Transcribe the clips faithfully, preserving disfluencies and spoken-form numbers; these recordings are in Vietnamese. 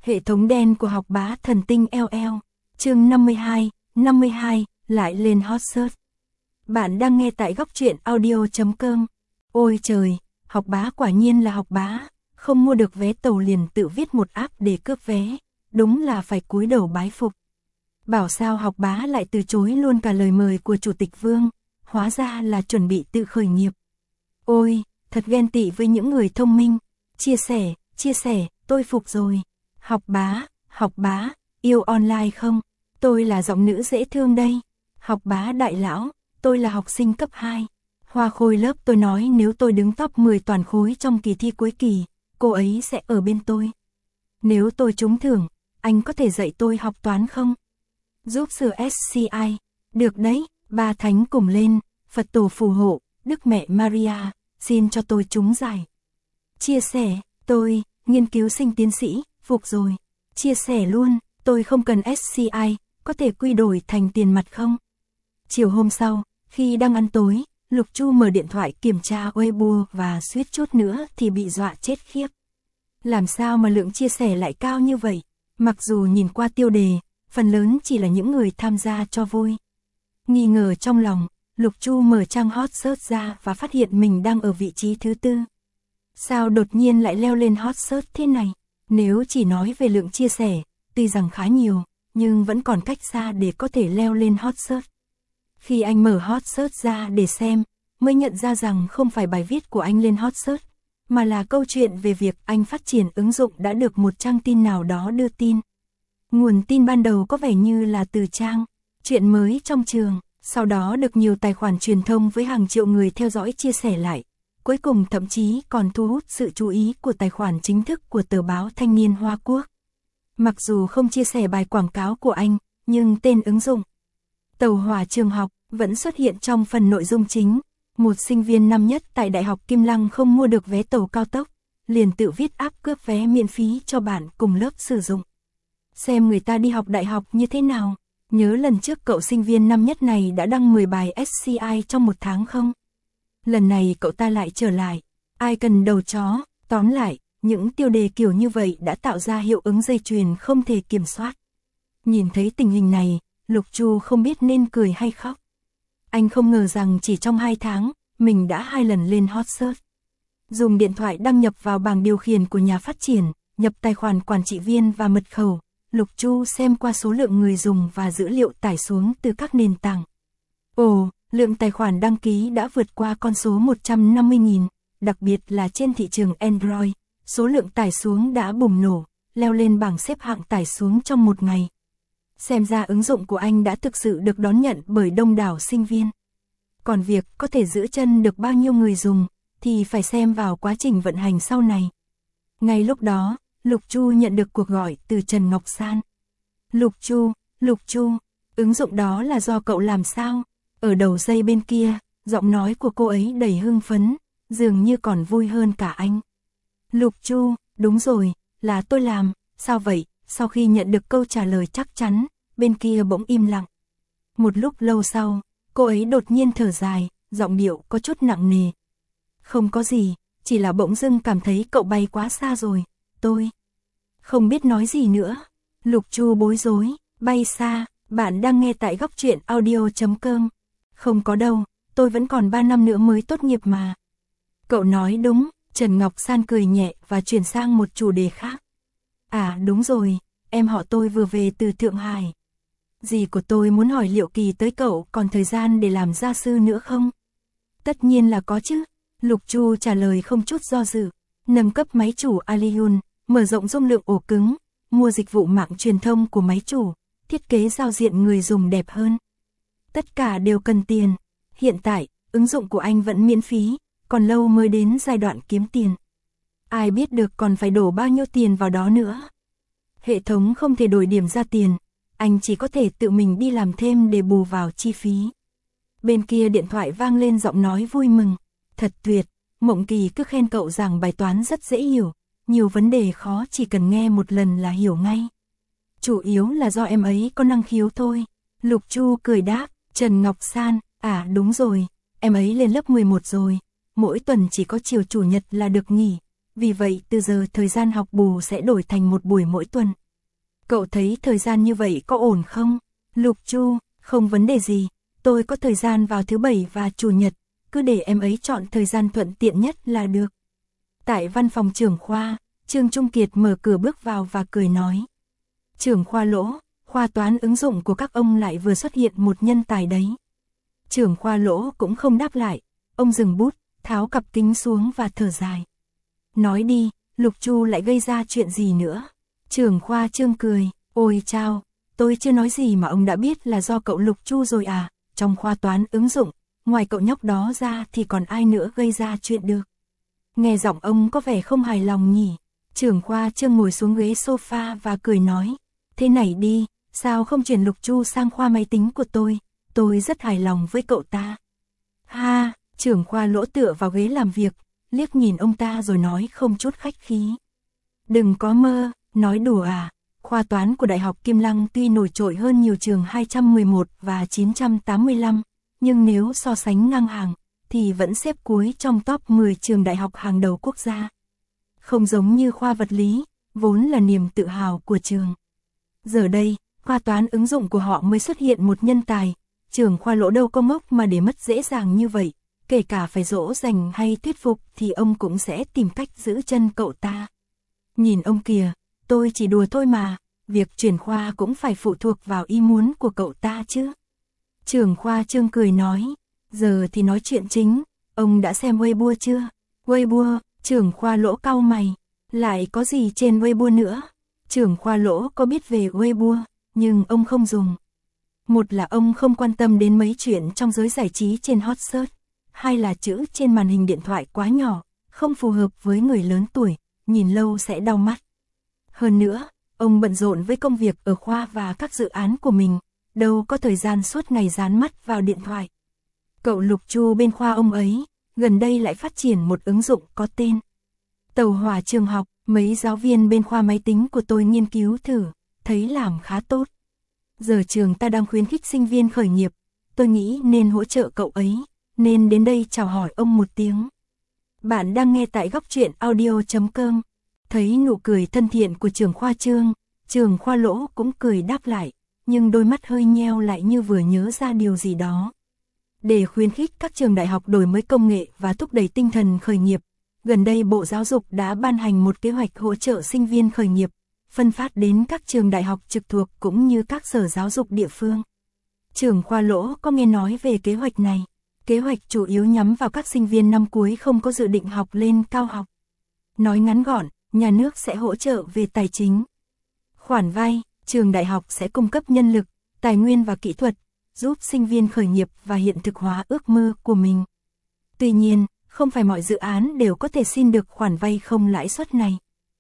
Hệ thống đen của học bá thần tinh lờ lờ. Chương năm mươi hai, năm mươi hai, lại lên hot search. Bạn đang nghe tại góc truyện audio chấm com. Ôi trời, học bá quả nhiên là học bá, không mua được vé tàu liền tự viết một app để cướp vé, đúng là phải cúi đầu bái phục. Bảo sao học bá lại từ chối luôn cả lời mời của Chủ tịch Vương, hóa ra là chuẩn bị tự khởi nghiệp. Ôi, thật ghen tị với những người thông minh. Chia sẻ, chia sẻ, tôi phục rồi. Học bá, học bá, yêu online không? Tôi là giọng nữ dễ thương đây. Học bá đại lão, tôi là học sinh cấp hai. Hoa khôi lớp tôi nói nếu tôi đứng top mười toàn khối trong kỳ thi cuối kỳ, cô ấy sẽ ở bên tôi. Nếu tôi trúng thưởng, anh có thể dạy tôi học toán không? Giúp sửa ét xê i. Được đấy, ba thánh cùng lên, Phật tổ phù hộ, Đức Mẹ Maria, xin cho tôi trúng giải. Chia sẻ, tôi, nghiên cứu sinh tiến sĩ, phục rồi. Chia sẻ luôn, tôi không cần ét xê i, có thể quy đổi thành tiền mặt không? Chiều hôm sau, khi đang ăn tối, Lục Chu mở điện thoại kiểm tra Weibo và suýt chút nữa thì bị dọa chết khiếp. Làm sao mà lượng chia sẻ lại cao như vậy? Mặc dù nhìn qua tiêu đề, phần lớn chỉ là những người tham gia cho vui. Nghi ngờ trong lòng, Lục Chu mở trang hot search ra và phát hiện mình đang ở vị trí thứ tư. Sao đột nhiên lại leo lên hot search thế này? Nếu chỉ nói về lượng chia sẻ, tuy rằng khá nhiều, nhưng vẫn còn cách xa để có thể leo lên hot search. Khi anh mở hot search ra để xem, mới nhận ra rằng không phải bài viết của anh lên hot search, mà là câu chuyện về việc anh phát triển ứng dụng đã được một trang tin nào đó đưa tin. Nguồn tin ban đầu có vẻ như là từ trang chuyện mới trong trường, sau đó được nhiều tài khoản truyền thông với hàng triệu người theo dõi chia sẻ lại. Cuối cùng thậm chí còn thu hút sự chú ý của tài khoản chính thức của tờ báo Thanh niên Hoa Quốc. Mặc dù không chia sẻ bài quảng cáo của anh, nhưng tên ứng dụng Tàu hỏa trường học vẫn xuất hiện trong phần nội dung chính. Một sinh viên năm nhất tại Đại học Kim Lăng không mua được vé tàu cao tốc, liền tự viết app cướp vé miễn phí cho bạn cùng lớp sử dụng. Xem người ta đi học đại học như thế nào. Nhớ lần trước cậu sinh viên năm nhất này đã đăng mười bài ét xê i trong một tháng không? Lần này cậu ta lại trở lại. Ai cần đầu chó? Tóm lại, những tiêu đề kiểu như vậy đã tạo ra hiệu ứng dây chuyền không thể kiểm soát. Nhìn thấy tình hình này, Lục Chu không biết nên cười hay khóc. Anh không ngờ rằng chỉ trong hai tháng, mình đã hai lần lên hot search. Dùng điện thoại đăng nhập vào bảng điều khiển của nhà phát triển, nhập tài khoản quản trị viên và mật khẩu. Lục Chu xem qua số lượng người dùng và dữ liệu tải xuống từ các nền tảng. Ồ, lượng tài khoản đăng ký đã vượt qua con số một trăm năm mươi nghìn, đặc biệt là trên thị trường Android, số lượng tải xuống đã bùng nổ, leo lên bảng xếp hạng tải xuống trong một ngày. Xem ra ứng dụng của anh đã thực sự được đón nhận bởi đông đảo sinh viên. Còn việc có thể giữ chân được bao nhiêu người dùng, thì phải xem vào quá trình vận hành sau này. Ngay lúc đó, Lục Chu nhận được cuộc gọi từ Trần Ngọc San. Lục Chu, Lục Chu, ứng dụng đó là do cậu làm sao? Ở đầu dây bên kia, giọng nói của cô ấy đầy hưng phấn, dường như còn vui hơn cả anh. Lục Chu, đúng rồi, là tôi làm, sao vậy? Sau khi nhận được câu trả lời chắc chắn, bên kia bỗng im lặng. Một lúc lâu sau, cô ấy đột nhiên thở dài, giọng điệu có chút nặng nề. Không có gì, chỉ là bỗng dưng cảm thấy cậu bay quá xa rồi, tôi không biết nói gì nữa. Lục Chu bối rối, bay xa, bạn đang nghe tại góc truyện audio chấm com. Không có đâu, tôi vẫn còn ba năm nữa mới tốt nghiệp mà. Cậu nói đúng, Trần Ngọc San cười nhẹ và chuyển sang một chủ đề khác. À đúng rồi, em họ tôi vừa về từ Thượng Hải. Dì của tôi muốn hỏi liệu kỳ tới cậu còn thời gian để làm gia sư nữa không? Tất nhiên là có chứ. Lục Chu trả lời không chút do dự. Nâng cấp máy chủ Aliyun, mở rộng dung lượng ổ cứng, mua dịch vụ mạng truyền thông của máy chủ, thiết kế giao diện người dùng đẹp hơn. Tất cả đều cần tiền. Hiện tại, ứng dụng của anh vẫn miễn phí, còn lâu mới đến giai đoạn kiếm tiền. Ai biết được còn phải đổ bao nhiêu tiền vào đó nữa. Hệ thống không thể đổi điểm ra tiền, anh chỉ có thể tự mình đi làm thêm để bù vào chi phí. Bên kia điện thoại vang lên giọng nói vui mừng. Thật tuyệt, Mộng Kỳ cứ khen cậu rằng bài toán rất dễ hiểu, nhiều vấn đề khó chỉ cần nghe một lần là hiểu ngay. Chủ yếu là do em ấy có năng khiếu thôi. Lục Chu cười đáp. Trần Ngọc San, à đúng rồi, em ấy lên lớp mười một rồi, mỗi tuần chỉ có chiều chủ nhật là được nghỉ, vì vậy từ giờ thời gian học bù sẽ đổi thành một buổi mỗi tuần. Cậu thấy thời gian như vậy có ổn không? Lục Chu, không vấn đề gì, tôi có thời gian vào thứ bảy và chủ nhật, cứ để em ấy chọn thời gian thuận tiện nhất là được. Tại văn phòng trưởng khoa, Trương Trung Kiệt mở cửa bước vào và cười nói. Trưởng khoa Lỗ, khoa toán ứng dụng của các ông lại vừa xuất hiện một nhân tài đấy. Trưởng khoa Lỗ cũng không đáp lại, ông dừng bút, tháo cặp kính xuống và thở dài. Nói đi, Lục Chu lại gây ra chuyện gì nữa? Trưởng khoa Trương cười, ôi chao, tôi chưa nói gì mà ông đã biết là do cậu Lục Chu rồi à, trong khoa toán ứng dụng, ngoài cậu nhóc đó ra thì còn ai nữa gây ra chuyện được. Nghe giọng ông có vẻ không hài lòng nhỉ. Trưởng khoa Trương ngồi xuống ghế sofa và cười nói, thế này đi, sao không chuyển Lục Chu sang khoa máy tính của tôi, tôi rất hài lòng với cậu ta. Ha, trưởng khoa Lỗ tựa vào ghế làm việc, liếc nhìn ông ta rồi nói không chút khách khí. Đừng có mơ, nói đùa à, khoa toán của Đại học Kim Lăng tuy nổi trội hơn nhiều trường hai trăm mười một và chín trăm tám mươi lăm, nhưng nếu so sánh ngang hàng, thì vẫn xếp cuối trong top mười trường đại học hàng đầu quốc gia. Không giống như khoa vật lý, vốn là niềm tự hào của trường. Giờ đây, khoa toán ứng dụng của họ mới xuất hiện một nhân tài, trưởng khoa Lỗ đâu có ngốc mà để mất dễ dàng như vậy, kể cả phải dỗ dành hay thuyết phục thì ông cũng sẽ tìm cách giữ chân cậu ta. Nhìn ông kìa, tôi chỉ đùa thôi mà, việc chuyển khoa cũng phải phụ thuộc vào ý muốn của cậu ta chứ. Trưởng khoa Trương cười nói, giờ thì nói chuyện chính, ông đã xem Weibo chưa? Weibo, trưởng khoa Lỗ cau mày, lại có gì trên Weibo nữa? Trưởng khoa Lỗ có biết về Weibo, nhưng ông không dùng. Một là ông không quan tâm đến mấy chuyện trong giới giải trí trên hot search, hai là chữ trên màn hình điện thoại quá nhỏ, không phù hợp với người lớn tuổi, nhìn lâu sẽ đau mắt. Hơn nữa, ông bận rộn với công việc ở khoa và các dự án của mình, đâu có thời gian suốt ngày dán mắt vào điện thoại. Cậu Lục Chu bên khoa ông ấy, gần đây lại phát triển một ứng dụng có tên Tàu hỏa trường học, mấy giáo viên bên khoa máy tính của tôi nghiên cứu thử, thấy làm khá tốt. Giờ trường ta đang khuyến khích sinh viên khởi nghiệp, tôi nghĩ nên hỗ trợ cậu ấy, nên đến đây chào hỏi ông một tiếng. Bạn đang nghe tại góc truyện audio chấm com. Thấy nụ cười thân thiện của trưởng khoa Trương, trưởng khoa Lỗ cũng cười đáp lại, nhưng đôi mắt hơi nheo lại như vừa nhớ ra điều gì đó. Để khuyến khích các trường đại học đổi mới công nghệ và thúc đẩy tinh thần khởi nghiệp, gần đây Bộ Giáo dục đã ban hành một kế hoạch hỗ trợ sinh viên khởi nghiệp, phân phát đến các trường đại học trực thuộc cũng như các sở giáo dục địa phương. Trưởng khoa Lỗ có nghe nói về kế hoạch này. Kế hoạch chủ yếu nhắm vào các sinh viên năm cuối không có dự định học lên cao học. Nói ngắn gọn, nhà nước sẽ hỗ trợ về tài chính. Khoản vay, trường đại học sẽ cung cấp nhân lực, tài nguyên và kỹ thuật, giúp sinh viên khởi nghiệp và hiện thực hóa ước mơ của mình. Tuy nhiên, không phải mọi dự án đều có thể xin được khoản vay không lãi suất này.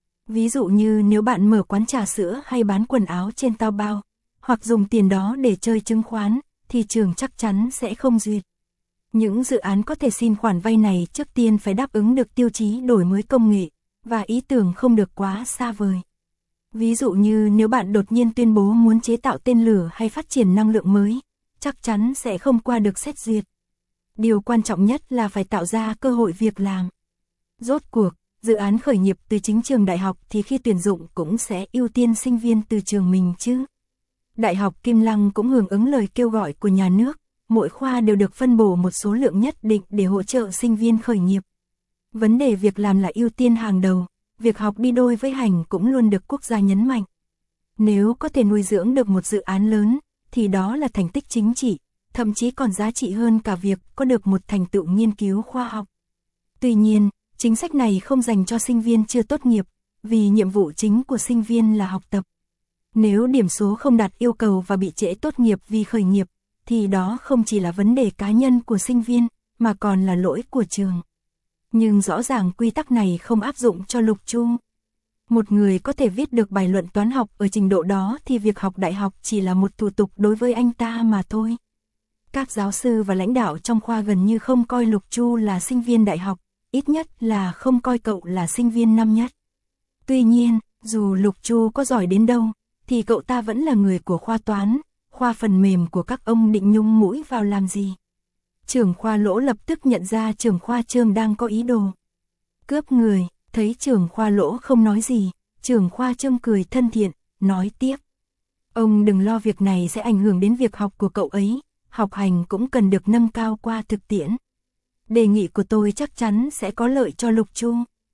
Ví dụ như nếu bạn mở quán trà sữa hay bán quần áo trên Taobao, hoặc dùng tiền đó để chơi chứng khoán, thì trường chắc chắn sẽ không duyệt. Những dự án có thể xin khoản vay này trước tiên phải đáp ứng được tiêu chí đổi mới công nghệ, và ý tưởng không được quá xa vời. Ví dụ như nếu bạn đột nhiên tuyên bố muốn chế tạo tên lửa hay phát triển năng lượng mới, chắc chắn sẽ không qua được xét duyệt. Điều quan trọng nhất là phải tạo ra cơ hội việc làm. Rốt cuộc, dự án khởi nghiệp từ chính trường đại học thì khi tuyển dụng cũng sẽ ưu tiên sinh viên từ trường mình chứ. Đại học Kim Lăng cũng hưởng ứng lời kêu gọi của nhà nước, mỗi khoa đều được phân bổ một số lượng nhất định để hỗ trợ sinh viên khởi nghiệp. Vấn đề việc làm là ưu tiên hàng đầu, việc học đi đôi với hành cũng luôn được quốc gia nhấn mạnh. Nếu có thể nuôi dưỡng được một dự án lớn, thì đó là thành tích chính trị, thậm chí còn giá trị hơn cả việc có được một thành tựu nghiên cứu khoa học. Tuy nhiên, chính sách này không dành cho sinh viên chưa tốt nghiệp, vì nhiệm vụ chính của sinh viên là học tập. Nếu điểm số không đạt yêu cầu và bị trễ tốt nghiệp vì khởi nghiệp, thì đó không chỉ là vấn đề cá nhân của sinh viên, mà còn là lỗi của trường. Nhưng rõ ràng quy tắc này không áp dụng cho Lục Chu. Một người có thể viết được bài luận toán học ở trình độ đó thì việc học đại học chỉ là một thủ tục đối với anh ta mà thôi. Các giáo sư và lãnh đạo trong khoa gần như không coi Lục Chu là sinh viên đại học, ít nhất là không coi cậu là sinh viên năm nhất. Tuy nhiên, dù Lục Chu có giỏi đến đâu, thì cậu ta vẫn là người của khoa toán, khoa phần mềm của các ông định nhúng mũi vào làm gì. Trưởng khoa Lỗ lập tức nhận ra trưởng khoa Trương đang có ý đồ cướp người, Thấy trưởng khoa Lỗ không nói gì, trưởng khoa Trương cười thân thiện, nói tiếp. Ông đừng lo, việc này sẽ ảnh hưởng đến việc học của cậu ấy, học hành cũng cần được nâng cao qua thực tiễn. Đề nghị của tôi chắc chắn sẽ có lợi cho Lục Chu.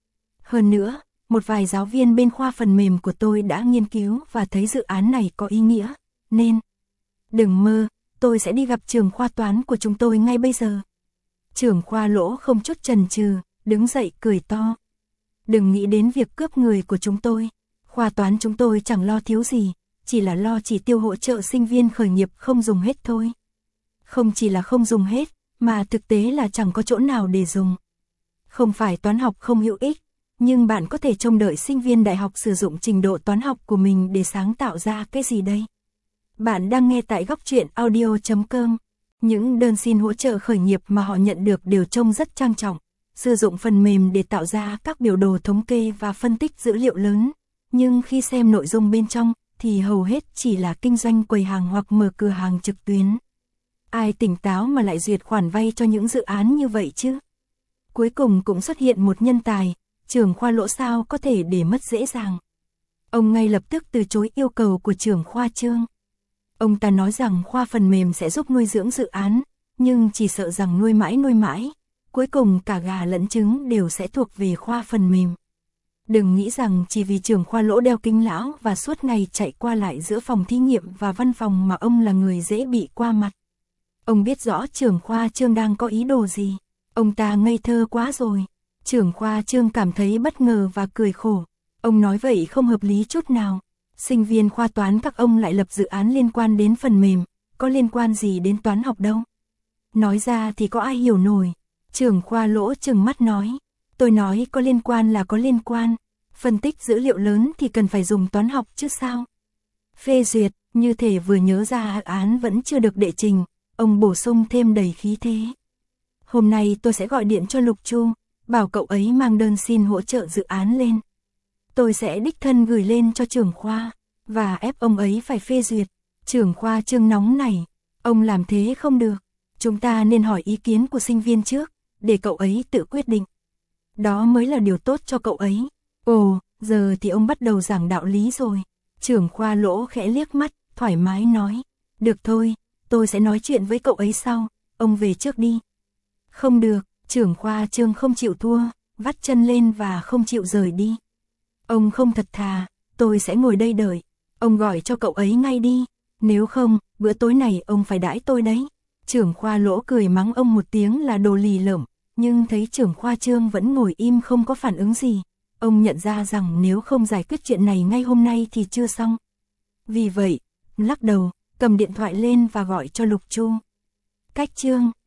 Hơn nữa, một vài giáo viên bên khoa phần mềm của tôi đã nghiên cứu và thấy dự án này có ý nghĩa, nên... Đừng mơ, tôi sẽ đi gặp trưởng khoa toán của chúng tôi ngay bây giờ. Trưởng khoa Lỗ không chút chần chừ, đứng dậy cười to. Đừng nghĩ đến việc cướp người của chúng tôi, khoa toán chúng tôi chẳng lo thiếu gì, chỉ là lo chỉ tiêu hỗ trợ sinh viên khởi nghiệp không dùng hết thôi. Không chỉ là không dùng hết, mà thực tế là chẳng có chỗ nào để dùng. Không phải toán học không hữu ích, nhưng bạn có thể trông đợi sinh viên đại học sử dụng trình độ toán học của mình để sáng tạo ra cái gì đây? Bạn đang nghe tại góc truyện audio chấm com. Những đơn xin hỗ trợ khởi nghiệp mà họ nhận được đều trông rất trang trọng, sử dụng phần mềm để tạo ra các biểu đồ thống kê và phân tích dữ liệu lớn, nhưng khi xem nội dung bên trong thì hầu hết chỉ là kinh doanh quầy hàng hoặc mở cửa hàng trực tuyến. Ai tỉnh táo mà lại duyệt khoản vay cho những dự án như vậy chứ? Cuối cùng cũng xuất hiện một nhân tài, trưởng khoa Lỗ sao có thể để mất dễ dàng. Ông ngay lập tức từ chối yêu cầu của trưởng khoa Trương. Ông ta nói rằng khoa phần mềm sẽ giúp nuôi dưỡng dự án, nhưng chỉ sợ rằng nuôi mãi nuôi mãi, cuối cùng cả gà lẫn trứng đều sẽ thuộc về khoa phần mềm. Đừng nghĩ rằng chỉ vì trưởng khoa Lỗ đeo kính lão và suốt ngày chạy qua lại giữa phòng thí nghiệm và văn phòng mà ông là người dễ bị qua mặt. Ông biết rõ trưởng khoa Trương đang có ý đồ gì. Ông ta ngây thơ quá rồi. Trưởng khoa Trương cảm thấy bất ngờ và cười khổ. Ông nói vậy không hợp lý chút nào. Sinh viên khoa toán các ông lại lập dự án liên quan đến phần mềm, có liên quan gì đến toán học đâu. Nói ra thì có ai hiểu nổi. Trưởng khoa Lỗ trừng mắt nói. Tôi nói có liên quan là có liên quan. Phân tích dữ liệu lớn thì cần phải dùng toán học chứ sao. Phê duyệt, như thể vừa nhớ ra án vẫn chưa được đệ trình. Ông bổ sung thêm đầy khí thế. Hôm nay tôi sẽ gọi điện cho Lục Chu, bảo cậu ấy mang đơn xin hỗ trợ dự án lên. Tôi sẽ đích thân gửi lên cho trưởng khoa, và ép ông ấy phải phê duyệt. Trưởng khoa Trương nóng này, ông làm thế không được. Chúng ta nên hỏi ý kiến của sinh viên trước, để cậu ấy tự quyết định. Đó mới là điều tốt cho cậu ấy. Ồ, giờ thì ông bắt đầu giảng đạo lý rồi. Trưởng khoa Lỗ khẽ liếc mắt, thoải mái nói. Được thôi, tôi sẽ nói chuyện với cậu ấy sau, ông về trước đi. Không được, trưởng khoa Trương không chịu thua, vắt chân lên và không chịu rời đi. Ông không thật thà, tôi sẽ ngồi đây đợi. Ông gọi cho cậu ấy ngay đi, nếu không, bữa tối này ông phải đãi tôi đấy. Trưởng khoa Lỗ cười mắng ông một tiếng là đồ lì lợm, nhưng thấy trưởng khoa Trương vẫn ngồi im không có phản ứng gì. Ông nhận ra rằng nếu không giải quyết chuyện này ngay hôm nay thì chưa xong. Vì vậy, lắc đầu, cầm điện thoại lên và gọi cho Lục Chu. Cách Trương.